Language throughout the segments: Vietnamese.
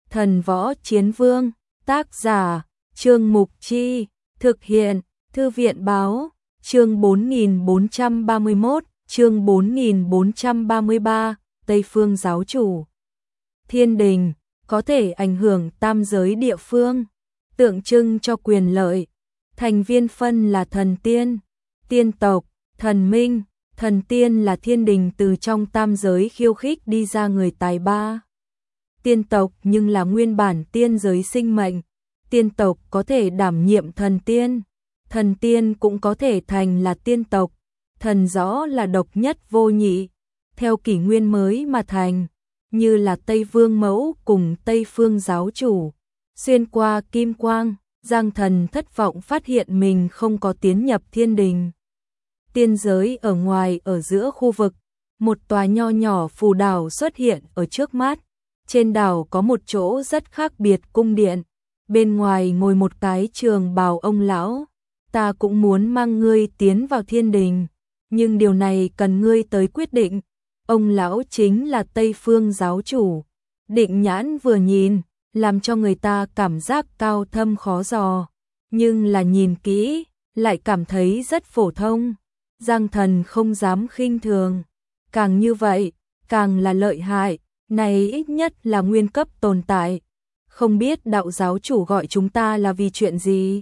Thần Võ Chiến Vương, tác giả, Trương Mục Chi, thực hiện, Thư viện Báo, chương 4431, chương 4433, Tây Phương Giáo Chủ. Thiên đình, có thể ảnh hưởng tam giới địa phương, tượng trưng cho quyền lợi. Thành viên phân là thần tiên, tiên tộc, thần minh, thần tiên là thiên đình từ trong tam giới khiêu khích đi ra người tài ba. Tiên tộc nhưng là nguyên bản tiên giới sinh mệnh, tiên tộc có thể đảm nhiệm thần tiên cũng có thể thành là tiên tộc, thần rõ là độc nhất vô nhị, theo kỷ nguyên mới mà thành, như là Tây Vương Mẫu cùng Tây Phương Giáo Chủ. Xuyên qua kim quang, Giang Thần thất vọng phát hiện mình không có tiến nhập thiên đình. Tiên giới ở ngoài ở giữa khu vực, một tòa nho nhỏ phù đảo xuất hiện ở trước mắt. Trên đảo có một chỗ rất khác biệt cung điện, bên ngoài ngồi một cái trường bào ông lão. Ta cũng muốn mang ngươi tiến vào thiên đình, nhưng điều này cần ngươi tới quyết định. Ông lão chính là Tây Phương Giáo Chủ. Định nhãn vừa nhìn, làm cho người ta cảm giác cao thâm khó dò, nhưng là nhìn kỹ, lại cảm thấy rất phổ thông. Giang Thần không dám khinh thường, càng như vậy, càng là lợi hại, này ít nhất là nguyên cấp tồn tại. Không biết đạo giáo chủ gọi chúng ta là vì chuyện gì?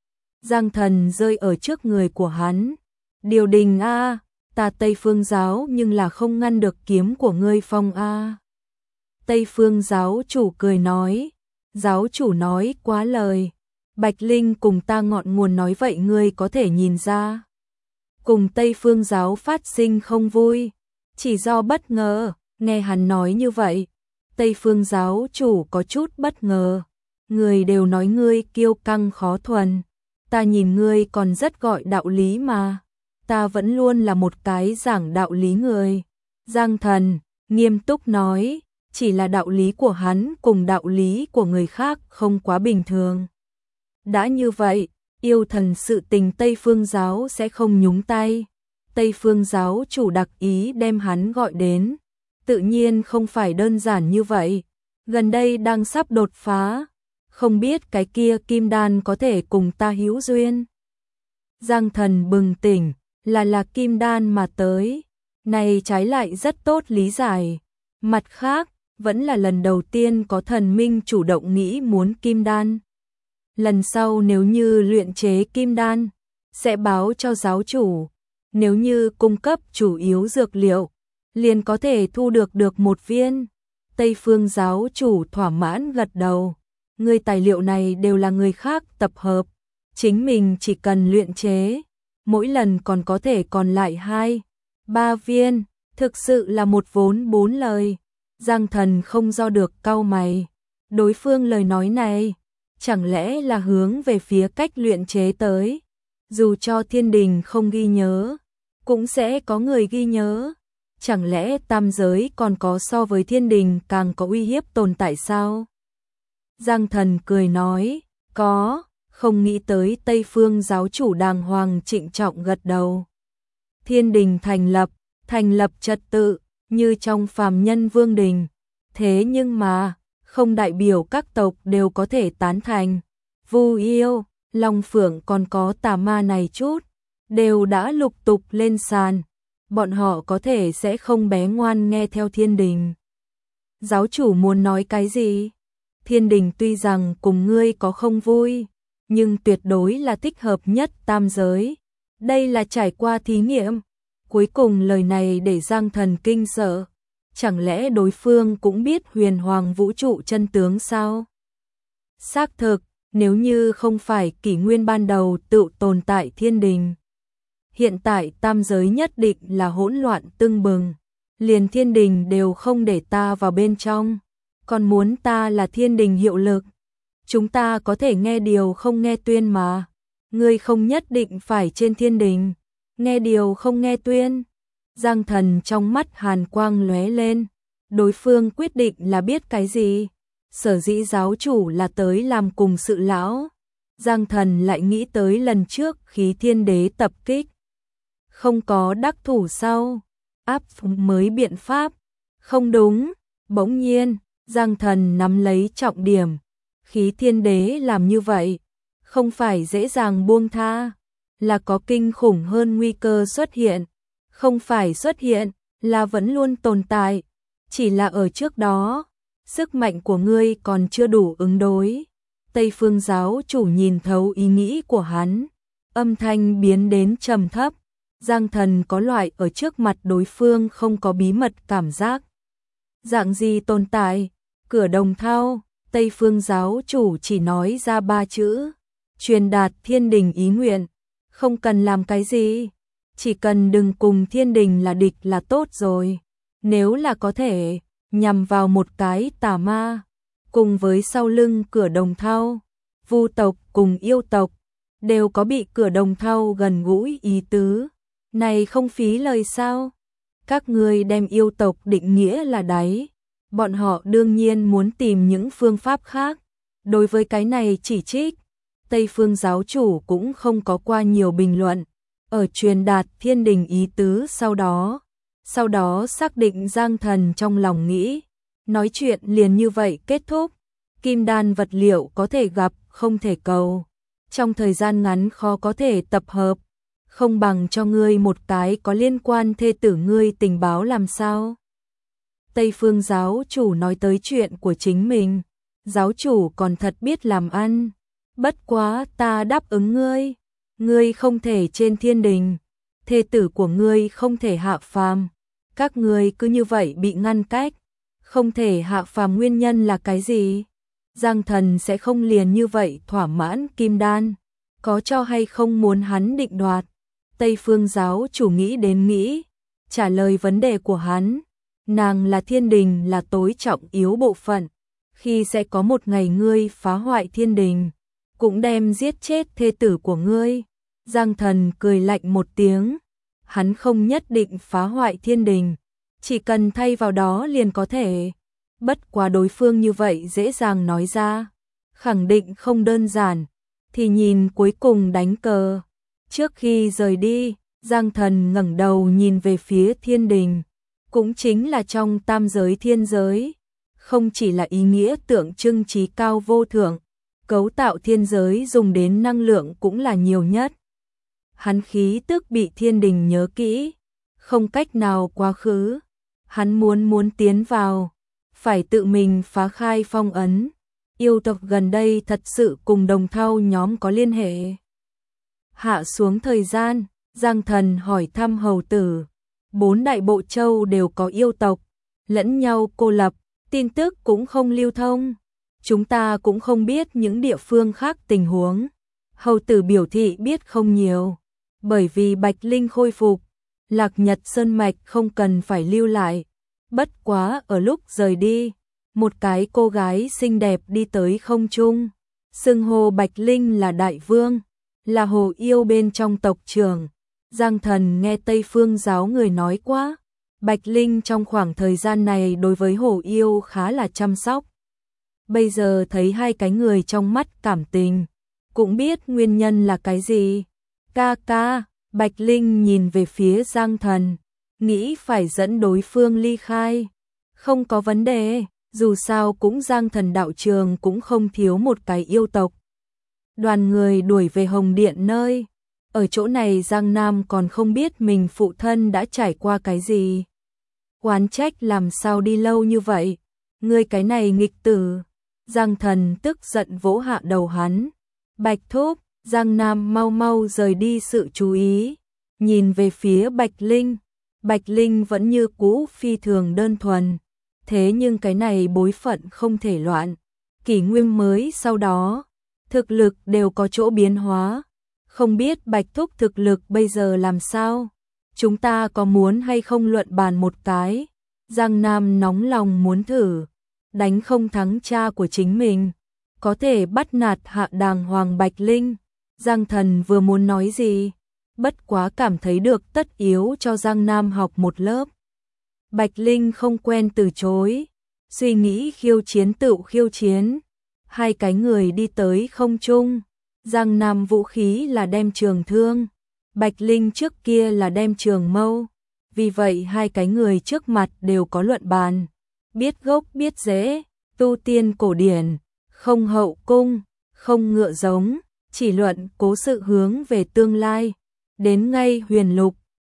Giang Thần rơi ở trước người của hắn. Điều đình a, ta Tây Phương giáo nhưng là không ngăn được kiếm của ngươi phong a. Tây Phương giáo chủ cười nói, giáo chủ nói quá lời. Bạch Linh cùng ta ngọn nguồn nói vậy ngươi có thể nhìn ra. Cùng Tây Phương giáo phát sinh không vui, chỉ do bất ngờ. Nghe hắn nói như vậy, Tây Phương giáo chủ có chút bất ngờ. Người đều nói ngươi kiêu căng khó thuần, ta nhìn ngươi còn rất gọi đạo lý mà. Ta vẫn luôn là một cái giảng đạo lý người. Giang Thần nghiêm túc nói, chỉ là đạo lý của hắn cùng đạo lý của người khác không quá bình thường. Đã như vậy, yêu thần sự tình Tây Phương giáo sẽ không nhúng tay. Tây Phương giáo chủ đặc ý đem hắn gọi đến. Tự nhiên không phải đơn giản như vậy, gần đây đang sắp đột phá, không biết cái kia kim đan có thể cùng ta hữu duyên. Giang Thần bừng tỉnh, là kim đan mà tới, này trái lại rất tốt lý giải. Mặt khác, vẫn là lần đầu tiên có thần minh chủ động nghĩ muốn kim đan. Lần sau nếu như luyện chế kim đan, sẽ báo cho giáo chủ, nếu như cung cấp chủ yếu dược liệu, liền có thể thu được một viên. Tây Phương giáo chủ thỏa mãn gật đầu. Người tài liệu này đều là người khác tập hợp, chính mình chỉ cần luyện chế, mỗi lần còn có thể còn lại 2-3 viên, thực sự là một vốn 4 lời. Giang Thần không do được cau mày, đối phương lời nói này, chẳng lẽ là hướng về phía cách luyện chế tới, dù cho thiên đình không ghi nhớ, cũng sẽ có người ghi nhớ. Chẳng lẽ tam giới còn có so với thiên đình càng có uy hiếp tồn tại sao? Giang Thần cười nói, có, không nghĩ tới Tây Phương giáo chủ đàng hoàng trịnh trọng gật đầu. Thiên đình thành lập trật tự, như trong phàm nhân vương đình. Thế nhưng mà, không đại biểu các tộc đều có thể tán thành. Vu Yêu, Long Phượng còn có tà ma này chút, đều đã lục tục lên sàn. Bọn họ có thể sẽ không bé ngoan nghe theo thiên đình. Giáo chủ muốn nói cái gì? Thiên đình tuy rằng cùng ngươi có không vui, nhưng tuyệt đối là thích hợp nhất tam giới. Đây là trải qua thí nghiệm. Cuối cùng lời này để Giang Thần kinh sợ. Chẳng lẽ đối phương cũng biết huyền hoàng vũ trụ chân tướng sao? Xác thực, nếu như không phải kỷ nguyên ban đầu tự tồn tại thiên đình, hiện tại tam giới nhất định là hỗn loạn tưng bừng, liền thiên đình đều không để ta vào bên trong, còn muốn ta là thiên đình hiệu lực. Chúng ta có thể nghe điều không nghe tuyên mà, ngươi không nhất định phải trên thiên đình, nghe điều không nghe tuyên. Giang Thần trong mắt hàn quang lóe lên, đối phương quyết định là biết cái gì, sở dĩ giáo chủ là tới làm cùng sự lão. Giang Thần lại nghĩ tới lần trước khí thiên đế tập kích, không có đắc thủ sau, áp mới biện pháp. Không đúng, bỗng nhiên, Giang Thần nắm lấy trọng điểm, khí thiên đế làm như vậy, không phải dễ dàng buông tha, là có kinh khủng hơn nguy cơ xuất hiện, không phải xuất hiện, là vẫn luôn tồn tại, chỉ là ở trước đó, sức mạnh của ngươi còn chưa đủ ứng đối. Tây Phương giáo chủ nhìn thấu ý nghĩ của hắn, âm thanh biến đến trầm thấp, Giang Thần có loại ở trước mặt đối phương không có bí mật cảm giác. Dạng gì tồn tại? Cửa Đồng Thau, Tây Phương giáo chủ chỉ nói ra 3 chữ, truyền đạt thiên đình ý nguyện, không cần làm cái gì, chỉ cần đừng cùng thiên đình là địch là tốt rồi, nếu là có thể, nhằm vào một cái tà ma, cùng với sau lưng Cửa Đồng Thau, Vu tộc cùng yêu tộc, đều có bị Cửa Đồng Thau gần gũi ý tứ, này không phí lời sao? Các ngươi đem yêu tộc định nghĩa là đáy, bọn họ đương nhiên muốn tìm những phương pháp khác. Đối với cái này chỉ trích, Tây Phương giáo chủ cũng không có qua nhiều bình luận, ở truyền đạt thiên đình ý tứ sau đó xác định Giang Thần trong lòng nghĩ, nói chuyện liền như vậy kết thúc, kim đan vật liệu có thể gặp, không thể cầu, trong thời gian ngắn khó có thể tập hợp, không bằng cho ngươi một cái có liên quan thê tử ngươi tình báo làm sao. Tây Phương giáo chủ nói tới chuyện của chính mình, giáo chủ còn thật biết làm ăn, bất quá ta đáp ứng ngươi, ngươi không thể trên thiên đình, thê tử của ngươi không thể hạ phàm, các ngươi cứ như vậy bị ngăn cách, không thể hạ phàm nguyên nhân là cái gì? Giang Thần sẽ không liền như vậy thỏa mãn kim đan, có cho hay không muốn hắn định đoạt. Tây Phương giáo chủ nghĩ đến nghĩ, trả lời vấn đề của hắn, nàng là thiên đình là tối trọng yếu bộ phận, khi sẽ có một ngày ngươi phá hoại thiên đình, cũng đem giết chết thê tử của ngươi. Giang Thần cười lạnh một tiếng, hắn không nhất định phá hoại thiên đình, chỉ cần thay vào đó liền có thể, bất quá đối phương như vậy dễ dàng nói ra, khẳng định không đơn giản, thì nhìn cuối cùng đánh cờ. Trước khi rời đi, Giang Thần ngẩng đầu nhìn về phía thiên đình, cũng chính là trong tam giới thiên giới, không chỉ là ý nghĩa tượng trưng trí cao vô thượng, cấu tạo thiên giới dùng đến năng lượng cũng là nhiều nhất. Hắn khí tức bị thiên đình nhớ kỹ, không cách nào quá khứ, hắn muốn tiến vào, phải tự mình phá khai phong ấn. Yêu tộc gần đây thật sự cùng Đồng Thau nhóm có liên hệ. Hạ xuống thời gian, Giang Thần hỏi thăm hầu tử, 4 đại bộ châu đều có yêu tộc, lẫn nhau cô lập, tin tức cũng không lưu thông. Chúng ta cũng không biết những địa phương khác tình huống. Hầu tử biểu thị biết không nhiều, bởi vì Bạch Linh khôi phục, Lạc Nhật Sơn Mạch không cần phải lưu lại. Bất quá ở lúc rời đi, một cái cô gái xinh đẹp đi tới không trung, xưng hô Bạch Linh là đại vương, là hồ yêu bên trong tộc trưởng. Giang Thần nghe Tây Phương giáo người nói quá, Bạch Linh trong khoảng thời gian này đối với hồ yêu khá là chăm sóc. Bây giờ thấy hai cái người trong mắt cảm tình, cũng biết nguyên nhân là cái gì. Ca ca, Bạch Linh nhìn về phía Giang Thần, nghĩ phải dẫn đối phương ly khai. Không có vấn đề, dù sao cũng Giang Thần đạo trường cũng không thiếu một cái yêu tộc. Đoàn người đuổi về Hồng Điện nơi. Ở chỗ này Giang Nam còn không biết mình phụ thân đã trải qua cái gì. Oán trách làm sao đi lâu như vậy. Ngươi cái này nghịch tử. Giang Thần tức giận vỗ hạ đầu hắn. Bạch thúc, Giang Nam mau mau rời đi sự chú ý. Nhìn về phía Bạch Linh. Bạch Linh vẫn như cũ phi thường đơn thuần. Thế nhưng cái này bối phận không thể loạn. Kỷ nguyên mới sau đó, thực lực đều có chỗ biến hóa. Không biết Bạch thúc thực lực bây giờ làm sao? Chúng ta có muốn hay không luận bàn một cái? Giang Nam nóng lòng muốn thử. Đánh không thắng cha của chính mình, có thể bắt nạt hạ đàng hoàng Bạch Linh. Giang Thần vừa muốn nói gì, bất quá cảm thấy được tất yếu cho Giang Nam học một lớp. Bạch Linh không quen từ chối, suy nghĩ khiêu chiến tự khiêu chiến. Hai cái người đi tới không trung, Giang Nam vũ khí là đem trường thương, Bạch Linh trước kia là đem trường mâu. Vì vậy hai cái người trước mặt đều có luận bàn, biết gốc biết rễ, tu tiên cổ điển, không hậu cung, không ngựa giống, chỉ luận cố sự hướng về tương lai. Đến ngay huyền lục,